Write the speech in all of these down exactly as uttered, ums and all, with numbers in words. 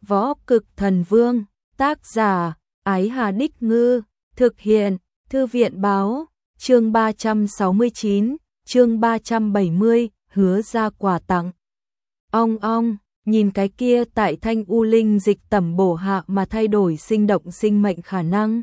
Võ Cực Thần Vương, tác giả, Ái Hà Đích Ngư, thực hiện, Thư viện Báo, chương ba trăm sáu mươi chín, chương ba trăm bảy mươi, hứa ra quà tặng. Ong ong, nhìn cái kia tại thanh u linh dịch tẩm bổ hạ mà thay đổi sinh động sinh mệnh khả năng.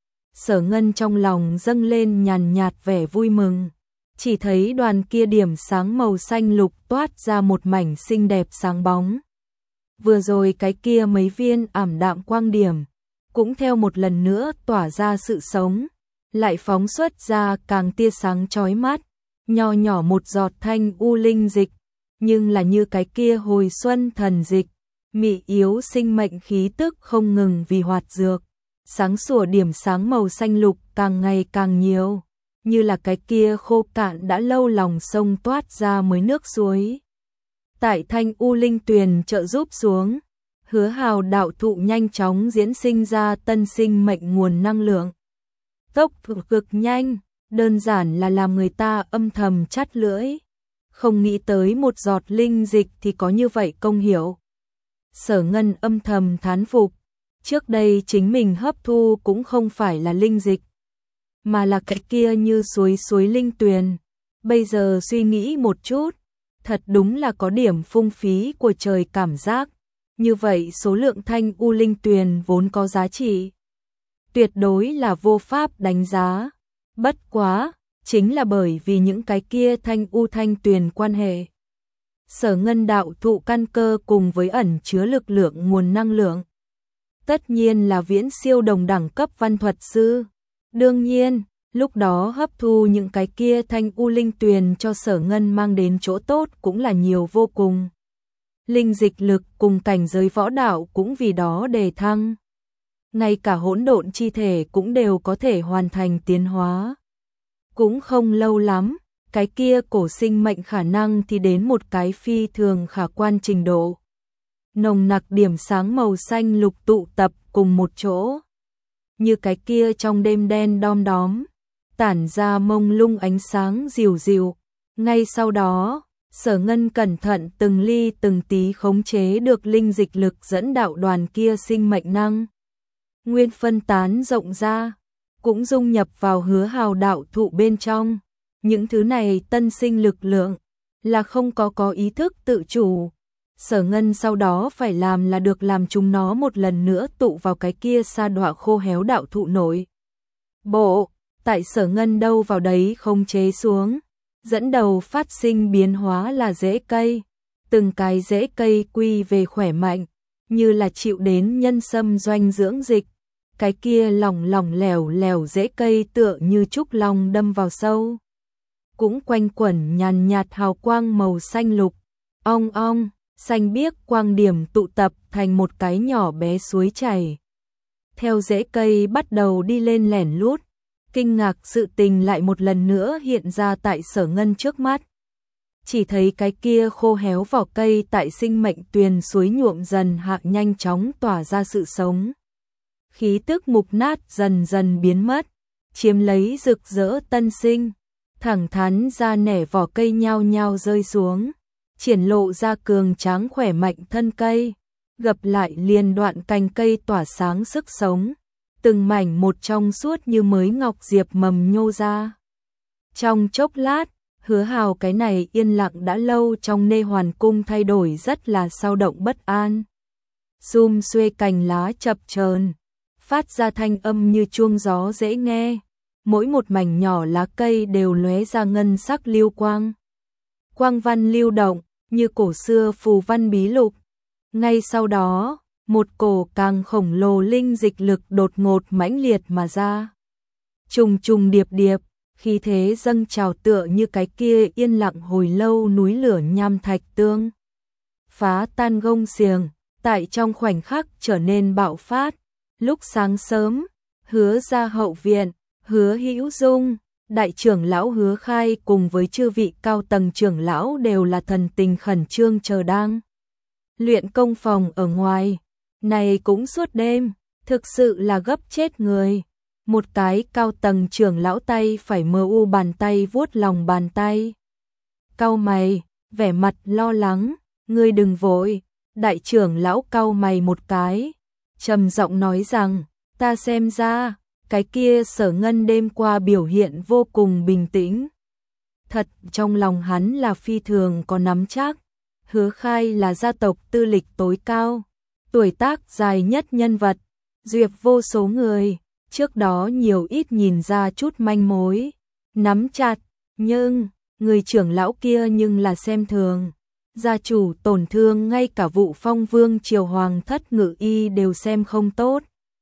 Sở Ngân trong lòng dâng lên nhàn nhạt vẻ vui mừng, chỉ thấy đoàn kia điểm sáng màu xanh lục toát ra một mảnh xinh đẹp sáng bóng. Vừa rồi cái kia mấy viên ảm đạm quang điểm, cũng theo một lần nữa tỏa ra sự sống, lại phóng xuất ra càng tia sáng chói mắt, nho nhỏ một giọt thanh u linh dịch, nhưng là như cái kia hồi xuân thần dịch, mị yếu sinh mệnh khí tức không ngừng vì hoạt dược, sáng sủa điểm sáng màu xanh lục càng ngày càng nhiều, như là cái kia khô cạn đã lâu lòng sông toát ra mới nước suối. Tại thanh u linh tuyền trợ giúp xuống, Hứa Hào đạo thụ nhanh chóng diễn sinh ra tân sinh mệnh nguồn năng lượng. Tốc độ cực nhanh, đơn giản là làm người ta âm thầm chát lưỡi. Không nghĩ tới một giọt linh dịch thì có như vậy công hiệu. Sở Ngân âm thầm thán phục, trước đây chính mình hấp thu cũng không phải là linh dịch, mà là cái kia như suối suối linh tuyền. Bây giờ suy nghĩ một chút, thật đúng là có điểm phung phí của trời cảm giác. Như vậy số lượng thanh u linh tuyền vốn có giá trị, tuyệt đối là vô pháp đánh giá. Bất quá, chính là bởi vì những cái kia thanh u thanh tuyền quan hệ. Sở Ngân đạo thụ căn cơ cùng với ẩn chứa lực lượng nguồn năng lượng, tất nhiên là viễn siêu đồng đẳng cấp văn thuật sư. Đương nhiên, lúc đó hấp thu những cái kia thanh u linh tuyền cho Sở Ngân mang đến chỗ tốt cũng là nhiều vô cùng. Linh dịch lực cùng cảnh giới võ đạo cũng vì đó đề thăng. Ngay cả hỗn độn chi thể cũng đều có thể hoàn thành tiến hóa. Cũng không lâu lắm, cái kia cổ sinh mệnh khả năng thì đến một cái phi thường khả quan trình độ. Nồng nặc điểm sáng màu xanh lục tụ tập cùng một chỗ, như cái kia trong đêm đen đom đóm, tản ra mông lung ánh sáng dịu dịu. Ngay sau đó, Sở Ngân cẩn thận từng ly từng tí khống chế được linh dịch lực dẫn đạo đoàn kia sinh mệnh năng nguyên phân tán rộng ra, cũng dung nhập vào Hứa Hào đạo thụ bên trong. Những thứ này tân sinh lực lượng là không có có ý thức tự chủ. Sở Ngân sau đó phải làm là được làm chúng nó một lần nữa tụ vào cái kia sa đọa khô héo đạo thụ nội bộ. Tại Sở Ngân đâu vào đấy không chế xuống, dẫn đầu phát sinh biến hóa là rễ cây. Từng cái rễ cây quy về khỏe mạnh, như là chịu đến nhân sâm doanh dưỡng dịch. Cái kia lỏng lỏng lẻo lẻo rễ cây tựa như trúc long đâm vào sâu, cũng quanh quẩn nhàn nhạt hào quang màu xanh lục. Ong ong, xanh biếc quang điểm tụ tập thành một cái nhỏ bé suối chảy. Theo rễ cây bắt đầu đi lên lẻn lút, kinh ngạc sự tình lại một lần nữa hiện ra tại Sở Ngân trước mắt. Chỉ thấy cái kia khô héo vỏ cây tại sinh mệnh tuyền suối nhuộm dần hạ nhanh chóng tỏa ra sự sống. Khí tức mục nát dần dần biến mất, chiếm lấy rực rỡ tân sinh. Thẳng thắn ra nẻ vỏ cây nhao nhao rơi xuống, triển lộ ra cường tráng khỏe mạnh thân cây, gập lại liền đoạn cành cây tỏa sáng sức sống, từng mảnh một trong suốt như mới ngọc diệp mầm nhô ra. Trong chốc lát, Hứa Hào cái này yên lặng đã lâu trong nê hoàn cung thay đổi rất là sao động bất an. Sum xuê cành lá chập chờn, phát ra thanh âm như chuông gió dễ nghe. Mỗi một mảnh nhỏ lá cây đều lóe ra ngân sắc lưu quang. Quang văn lưu động, như cổ xưa phù văn bí lục. Ngay sau đó, một cổ càng khổng lồ linh dịch lực đột ngột mãnh liệt mà ra. Trùng trùng điệp điệp, khí thế dâng trào tựa như cái kia yên lặng hồi lâu núi lửa nham thạch tương. Phá tan gông xiềng, tại trong khoảnh khắc trở nên bạo phát. Lúc sáng sớm, Hứa ra hậu viện, Hứa Hữu Dung, đại trưởng lão Hứa Khai cùng với chư vị cao tầng trưởng lão đều là thần tình khẩn trương chờ đang luyện công phòng ở ngoài. Này cũng suốt đêm, thực sự là gấp chết người. Một cái cao tầng trưởng lão tay phải mơ u bàn tay vuốt lòng bàn tay. Cau mày, vẻ mặt lo lắng, ngươi đừng vội, Đại trưởng lão cau mày một cái, trầm giọng nói rằng, ta xem ra, cái kia Sở Ngân đêm qua biểu hiện vô cùng bình tĩnh. Thật, trong lòng hắn là phi thường có nắm chắc. Hứa Khai là gia tộc tư lịch tối cao, tuổi tác dài nhất nhân vật, duyệt vô số người, trước đó nhiều ít nhìn ra chút manh mối, nắm chặt, nhưng, người trưởng lão kia nhưng là xem thường. Gia chủ tổn thương ngay cả vụ Phong Vương triều hoàng thất ngự y đều xem không tốt.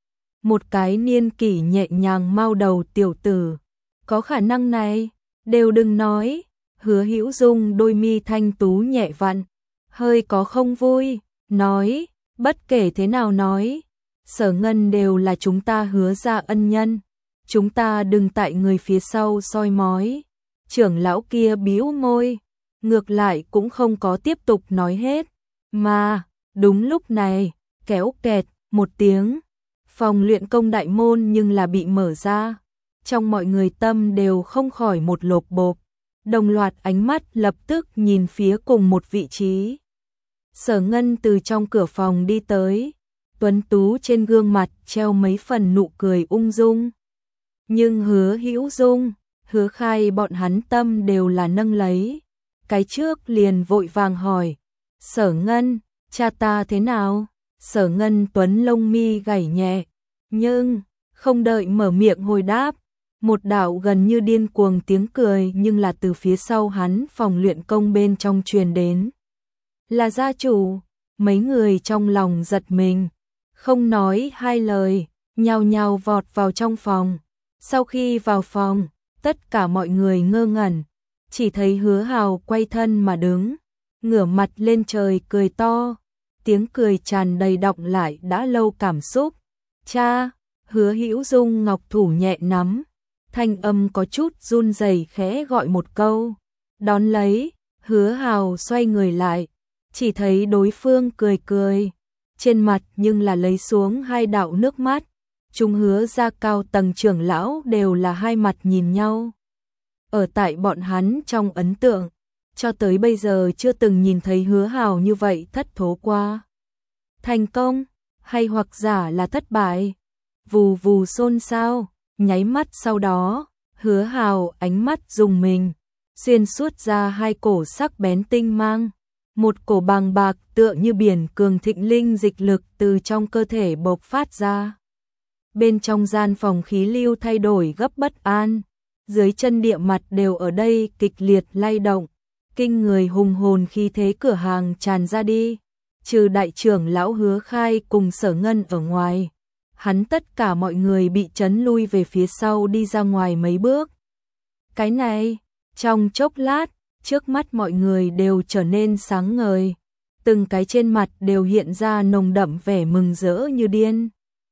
Một cái niên kỷ nhẹ nhàng mau đầu tiểu tử, có khả năng này, đều đừng nói. Hứa Hữu Dung đôi mi thanh tú nhẹ vặn, hơi có không vui, nói, bất kể thế nào nói, Sở Ngân đều là chúng ta Hứa gia ân nhân, chúng ta đừng tại người phía sau soi mói. Trưởng lão kia bĩu môi, ngược lại cũng không có tiếp tục nói hết, mà, đúng lúc này, kéo kẹt, một tiếng, phòng luyện công đại môn nhưng là bị mở ra, trong mọi người tâm đều không khỏi một lộp bộp, đồng loạt ánh mắt lập tức nhìn phía cùng một vị trí. Sở Ngân từ trong cửa phòng đi tới, tuấn tú trên gương mặt treo mấy phần nụ cười ung dung. Nhưng Hứa Hữu Dung, Hứa Khai bọn hắn tâm đều là nâng lấy. Cái trước liền vội vàng hỏi, Sở Ngân, cha ta thế nào? Sở Ngân tuấn lông mi gảy nhẹ, nhưng không đợi mở miệng hồi đáp, một đạo gần như điên cuồng tiếng cười nhưng là từ phía sau hắn phòng luyện công bên trong truyền đến. Là gia chủ, mấy người trong lòng giật mình, không nói hai lời, nhao nhao vọt vào trong phòng. Sau khi vào phòng, tất cả mọi người ngơ ngẩn, chỉ thấy Hứa Hào quay thân mà đứng, ngửa mặt lên trời cười to, tiếng cười tràn đầy đọng lại đã lâu cảm xúc. Cha, Hứa Hữu Dung ngọc thủ nhẹ nắm, thanh âm có chút run rẩy khẽ gọi một câu. Đón lấy, Hứa Hào xoay người lại, chỉ thấy đối phương cười cười, trên mặt nhưng là lấy xuống hai đạo nước mắt. Chúng Hứa gia cao tầng trưởng lão đều là hai mặt nhìn nhau. Ở tại bọn hắn trong ấn tượng, cho tới bây giờ chưa từng nhìn thấy Hứa Hào như vậy thất thố qua. Thành công, hay hoặc giả là thất bại, vù vù xôn xao, nháy mắt sau đó, Hứa Hào ánh mắt rùng mình, xuyên suốt ra hai cổ sắc bén tinh mang. Một cổ bàng bạc tựa như biển cường thịnh linh dịch lực từ trong cơ thể bộc phát ra. Bên trong gian phòng khí lưu thay đổi gấp bất an, dưới chân địa mặt đều ở đây kịch liệt lay động, kinh người hùng hồn khí thế cửa hàng tràn ra đi, trừ đại trưởng lão Hứa Khai cùng Sở Ngân ở ngoài, hắn tất cả mọi người bị chấn lui về phía sau đi ra ngoài mấy bước. Cái này, trong chốc lát, trước mắt mọi người đều trở nên sáng ngời, từng cái trên mặt đều hiện ra nồng đậm vẻ mừng rỡ như điên.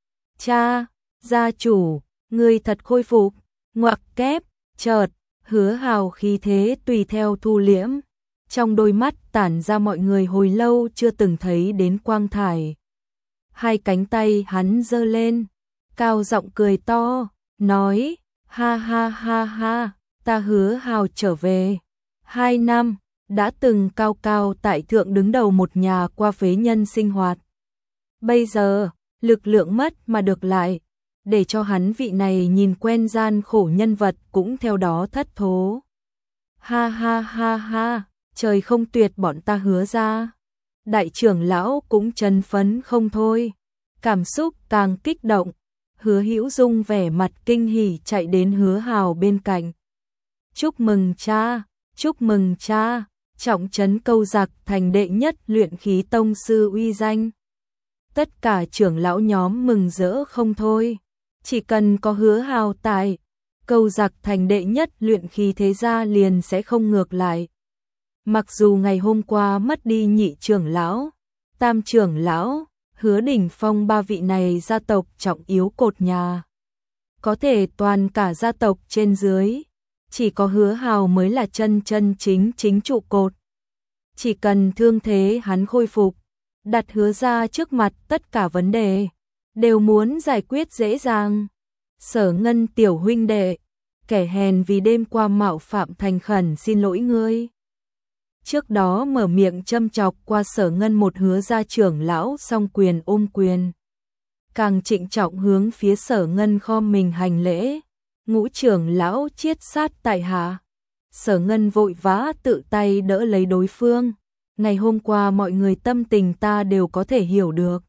Cha, gia chủ, ngươi thật khôi phục, ngoặc kép, chợt, Hứa Hào khí thế tùy theo thu liễm, trong đôi mắt tản ra mọi người hồi lâu chưa từng thấy đến quang thải. Hai cánh tay hắn giơ lên, cao giọng cười to, nói, ha ha ha ha, ta Hứa Hào trở về. Hai năm, đã từng cao cao tại thượng đứng đầu một nhà qua phế nhân sinh hoạt. Bây giờ, lực lượng mất mà được lại, để cho hắn vị này nhìn quen gian khổ nhân vật cũng theo đó thất thố. Ha ha ha ha, trời không tuyệt bọn ta Hứa ra. Đại trưởng lão cũng chấn phấn không thôi, cảm xúc càng kích động. Hứa Hữu Dung vẻ mặt kinh hỉ chạy đến Hứa Hào bên cạnh. Chúc mừng cha, chúc mừng cha, trọng trấn Câu Giặc thành đệ nhất luyện khí tông sư uy danh. Tất cả trưởng lão nhóm mừng rỡ không thôi. Chỉ cần có Hứa Hào tại, Câu Giặc thành đệ nhất luyện khí thế gia liền sẽ không ngược lại. Mặc dù ngày hôm qua mất đi nhị trưởng lão, tam trưởng lão, Hứa Đỉnh Phong ba vị này gia tộc trọng yếu cột nhà, có thể toàn cả gia tộc trên dưới, chỉ có Hứa Hào mới là chân chân chính chính trụ cột. Chỉ cần thương thế hắn khôi phục, đặt Hứa ra trước mặt tất cả vấn đề đều muốn giải quyết dễ dàng. Sở Ngân tiểu huynh đệ, kẻ hèn vì đêm qua mạo phạm thành khẩn xin lỗi ngươi. trước đó mở miệng châm chọc qua Sở Ngân một Hứa gia trưởng lão song quyền ôm quyền. Càng trịnh trọng hướng phía Sở Ngân khom mình hành lễ, Ngũ trưởng lão chiết sát tại hạ. Sở Ngân vội vã tự tay đỡ lấy đối phương. Ngày hôm qua mọi người tâm tình ta đều có thể hiểu được.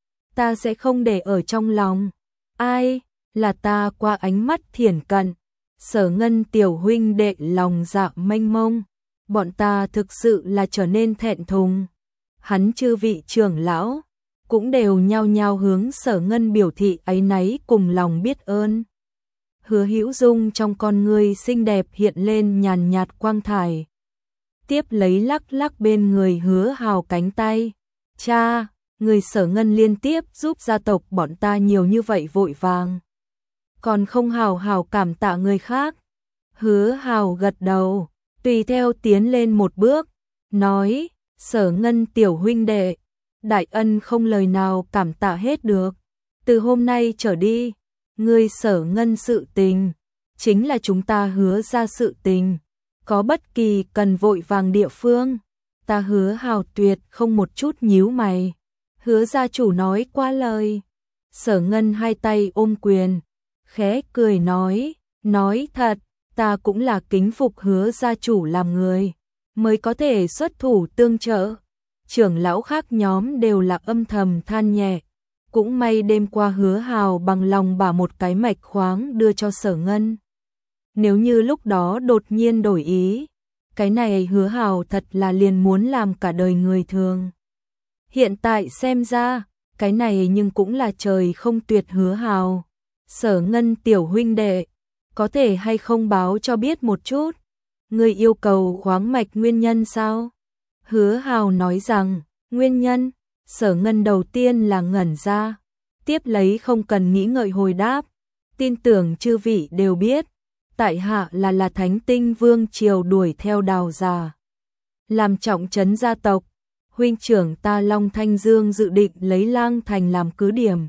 Ta sẽ không để ở trong lòng. Ai, là ta qua ánh mắt thiển cận. Sở Ngân tiểu huynh đệ lòng dạ mênh mông. Bọn ta thực sự là trở nên thẹn thùng. Hắn chư vị trưởng lão cũng đều nhao nhao hướng Sở Ngân biểu thị áy náy cùng lòng biết ơn. Hứa Hữu Dung trong con ngươi xinh đẹp hiện lên nhàn nhạt quang thải. Tiếp lấy lắc lắc bên người Hứa Hào cánh tay. Cha, người Sở Ngân liên tiếp giúp gia tộc bọn ta nhiều như vậy vội vàng. Còn không hào hào cảm tạ người khác. Hứa Hào gật đầu, tùy theo tiến lên một bước, nói, Sở Ngân tiểu huynh đệ, đại ân không lời nào cảm tạ hết được. Từ hôm nay trở đi, người Sở Ngân sự tình, chính là chúng ta Hứa ra sự tình. Có bất kỳ cần vội vàng địa phương, ta Hứa Hào tuyệt không một chút nhíu mày. Hứa gia chủ nói qua lời. Sở Ngân hai tay ôm quyền, khẽ cười nói, nói thật, ta cũng là kính phục Hứa gia chủ làm người, mới có thể xuất thủ tương trợ. Trưởng lão khác nhóm đều là âm thầm than nhẹ. Cũng may đêm qua Hứa Hào bằng lòng bả một cái mạch khoáng đưa cho Sở Ngân. Nếu như lúc đó đột nhiên đổi ý, cái này Hứa Hào thật là liền muốn làm cả đời người thường. Hiện tại xem ra, cái này nhưng cũng là trời không tuyệt Hứa Hào. Sở Ngân tiểu huynh đệ, có thể hay không báo cho biết một chút, người yêu cầu khoáng mạch nguyên nhân sao? Hứa Hào nói rằng, nguyên nhân. Sở Ngân đầu tiên là ngẩn ra, tiếp lấy không cần nghĩ ngợi hồi đáp, tin tưởng chư vị đều biết, tại hạ là là Thánh Tinh Vương triều đuổi theo Đào già, làm trọng trấn gia tộc. Huynh trưởng ta Long Thanh Dương dự định lấy Lang Thành làm cứ điểm,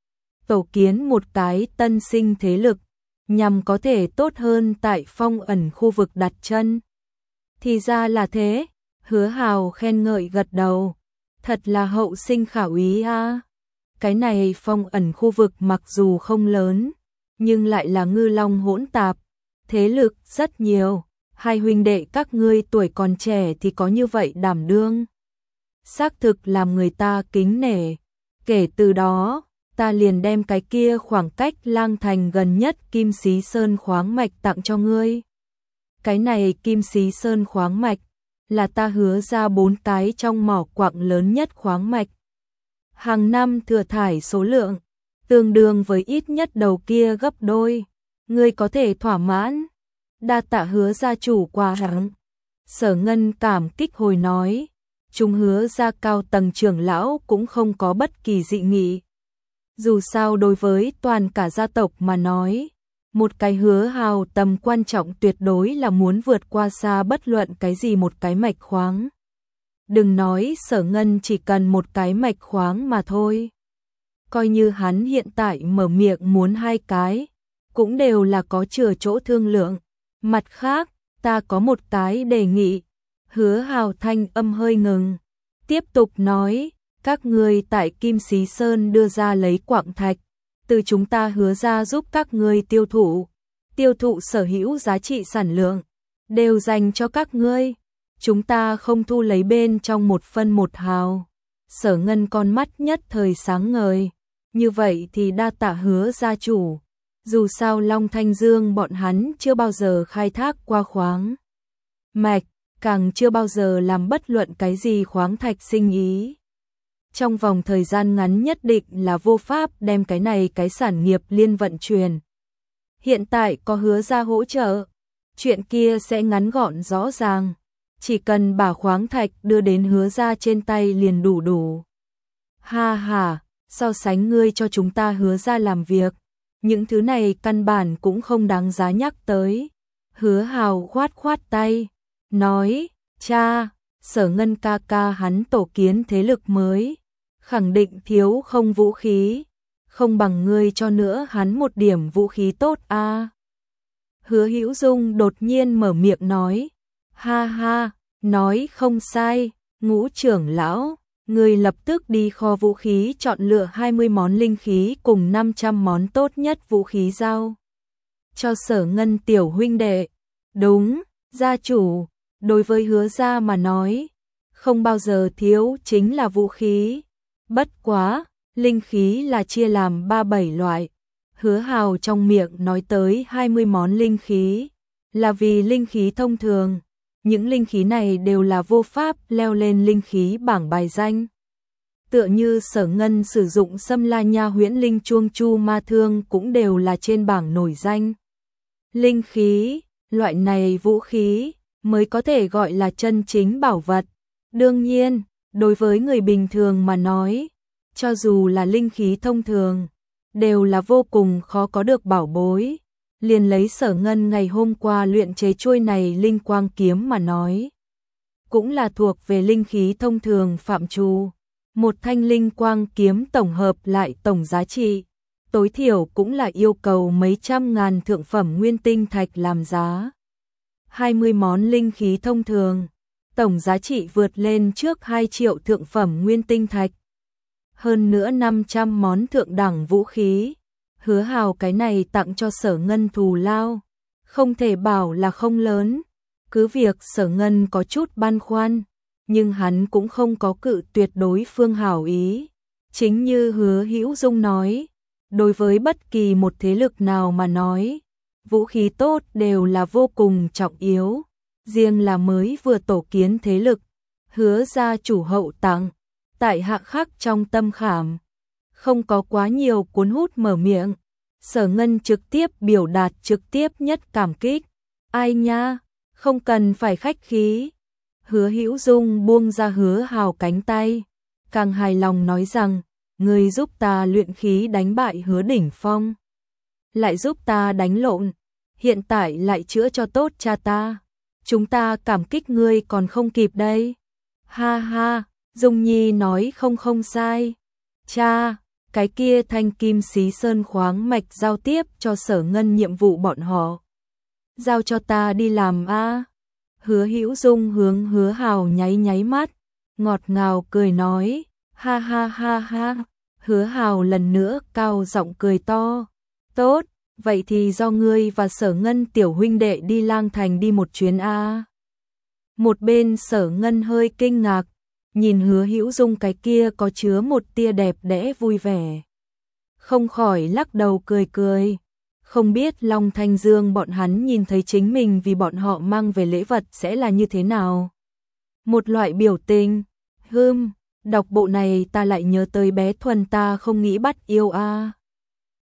tổ kiến một cái tân sinh thế lực, nhằm có thể tốt hơn tại phong ẩn khu vực đặt chân. Thì ra là thế. Hứa Hào khen ngợi gật đầu. Thật là hậu sinh khả úy a. À. Cái này phong ẩn khu vực mặc dù không lớn, nhưng lại là ngư long hỗn tạp, thế lực rất nhiều. Hai huynh đệ các ngươi tuổi còn trẻ thì có như vậy đảm đương, xác thực làm người ta kính nể. Kể từ đó, ta liền đem cái kia khoảng cách Lang Thành gần nhất Kim Xí Sơn khoáng mạch tặng cho ngươi. Cái này Kim Xí Sơn khoáng mạch là ta Hứa ra bốn cái trong mỏ quặng lớn nhất khoáng mạch. Hàng năm thừa thải số lượng, tương đương với ít nhất đầu kia gấp đôi. Ngươi có thể thỏa mãn. Đa tạ Hứa gia chủ quà tặng. Sở Ngân cảm kích hồi nói. Chúng Hứa gia cao tầng trưởng lão cũng không có bất kỳ dị nghị. Dù sao đối với toàn cả gia tộc mà nói, một cái Hứa Hào tầm quan trọng tuyệt đối là muốn vượt qua xa bất luận cái gì một cái mạch khoáng. Đừng nói Sở Ngân chỉ cần một cái mạch khoáng mà thôi. Coi như hắn hiện tại mở miệng muốn hai cái, cũng đều là có chừa chỗ thương lượng. Mặt khác, ta có một cái đề nghị. Hứa Hào thanh âm hơi ngừng, tiếp tục nói, các ngươi tại Kim Xí Sơn đưa ra lấy quặng thạch, từ chúng ta Hứa ra giúp các ngươi tiêu thụ, tiêu thụ sở hữu giá trị sản lượng, đều dành cho các ngươi. Chúng ta không thu lấy bên trong một phân một hào. Sở Ngân con mắt nhất thời sáng ngời. Như vậy thì đa tạ Hứa gia chủ. Dù sao Long Thanh Dương bọn hắn chưa bao giờ khai thác qua khoáng mạch, càng chưa bao giờ làm bất luận cái gì khoáng thạch sinh ý. Trong vòng thời gian ngắn nhất định là vô pháp đem cái này cái sản nghiệp liên vận chuyển. Hiện tại có Hứa gia hỗ trợ, chuyện kia sẽ ngắn gọn rõ ràng. Chỉ cần bả khoáng thạch đưa đến Hứa gia trên tay liền đủ đủ. Ha ha, so sánh ngươi cho chúng ta Hứa gia làm việc, những thứ này căn bản cũng không đáng giá nhắc tới. Hứa Hào khoát khoát tay, nói, cha, Sở Ngân ca ca hắn tổ kiến thế lực mới, khẳng định thiếu không vũ khí, không bằng ngươi cho nữa hắn một điểm vũ khí tốt a. À. Hứa Hữu Dung đột nhiên mở miệng nói, ha ha, nói không sai, Ngũ trưởng lão, người lập tức đi kho vũ khí chọn lựa hai mươi món linh khí cùng năm trăm món tốt nhất vũ khí giao cho Sở Ngân tiểu huynh đệ. Đúng, gia chủ, đối với Hứa gia mà nói, không bao giờ thiếu chính là vũ khí. Bất quá, linh khí là chia làm ba bảy loại. Hứa Hào trong miệng nói tới hai mươi món linh khí, là vì linh khí thông thường. Những linh khí này đều là vô pháp leo lên linh khí bảng bài danh. Tựa như Sở Ngân sử dụng Sâm La Nha Huyễn Linh Chuông Chu Ma Thương cũng đều là trên bảng nổi danh. Linh khí, loại này vũ khí, mới có thể gọi là chân chính bảo vật. Đương nhiên, đối với người bình thường mà nói, cho dù là linh khí thông thường, đều là vô cùng khó có được bảo bối. Liền lấy Sở Ngân ngày hôm qua luyện chế chuôi này linh quang kiếm mà nói, cũng là thuộc về linh khí thông thường phạm trù. Một thanh linh quang kiếm tổng hợp lại tổng giá trị, tối thiểu cũng là yêu cầu mấy trăm ngàn thượng phẩm nguyên tinh thạch làm giá. hai mươi món linh khí thông thường, tổng giá trị vượt lên trước hai triệu thượng phẩm nguyên tinh thạch. Hơn nữa năm trăm món thượng đẳng vũ khí. Hứa Hào cái này tặng cho Sở Ngân thù lao, không thể bảo là không lớn. Cứ việc Sở Ngân có chút băn khoăn, nhưng hắn cũng không có cự tuyệt đối phương hảo ý. Chính như Hứa Hữu Dung nói, đối với bất kỳ một thế lực nào mà nói, vũ khí tốt đều là vô cùng trọng yếu. Riêng là mới vừa tổ kiến thế lực, Hứa gia chủ hậu tặng, tại hạ khắc trong tâm khảm. Không có quá nhiều cuốn hút mở miệng, Sở Ngân trực tiếp biểu đạt trực tiếp nhất cảm kích. Ai nha, không cần phải khách khí. Hứa Hữu Dung buông ra Hứa Hào cánh tay, càng hài lòng nói rằng, người giúp ta luyện khí đánh bại Hứa Đỉnh Phong, lại giúp ta đánh lộn, hiện tại lại chữa cho tốt cha ta. Chúng ta cảm kích ngươi còn không kịp đây. Ha ha, Dung Nhi nói không không sai. Cha, cái kia thanh kim xí sơn khoáng mạch giao tiếp cho Sở Ngân nhiệm vụ bọn họ. Giao cho ta đi làm a. Hứa Hữu Dung hướng Hứa Hào nháy nháy mắt, ngọt ngào cười nói, ha ha ha ha. Hứa Hào lần nữa cao giọng cười to, tốt, vậy thì do ngươi và Sở Ngân tiểu huynh đệ đi Lang Thành đi một chuyến a. Một bên Sở Ngân hơi kinh ngạc, nhìn Hứa Hữu Dung cái kia có chứa một tia đẹp đẽ vui vẻ, không khỏi lắc đầu cười cười. Không biết Long Thanh Dương bọn hắn nhìn thấy chính mình vì bọn họ mang về lễ vật sẽ là như thế nào. Một loại biểu tình, hưm, đọc bộ này ta lại nhớ tới bé Thuần ta không nghĩ bắt yêu a.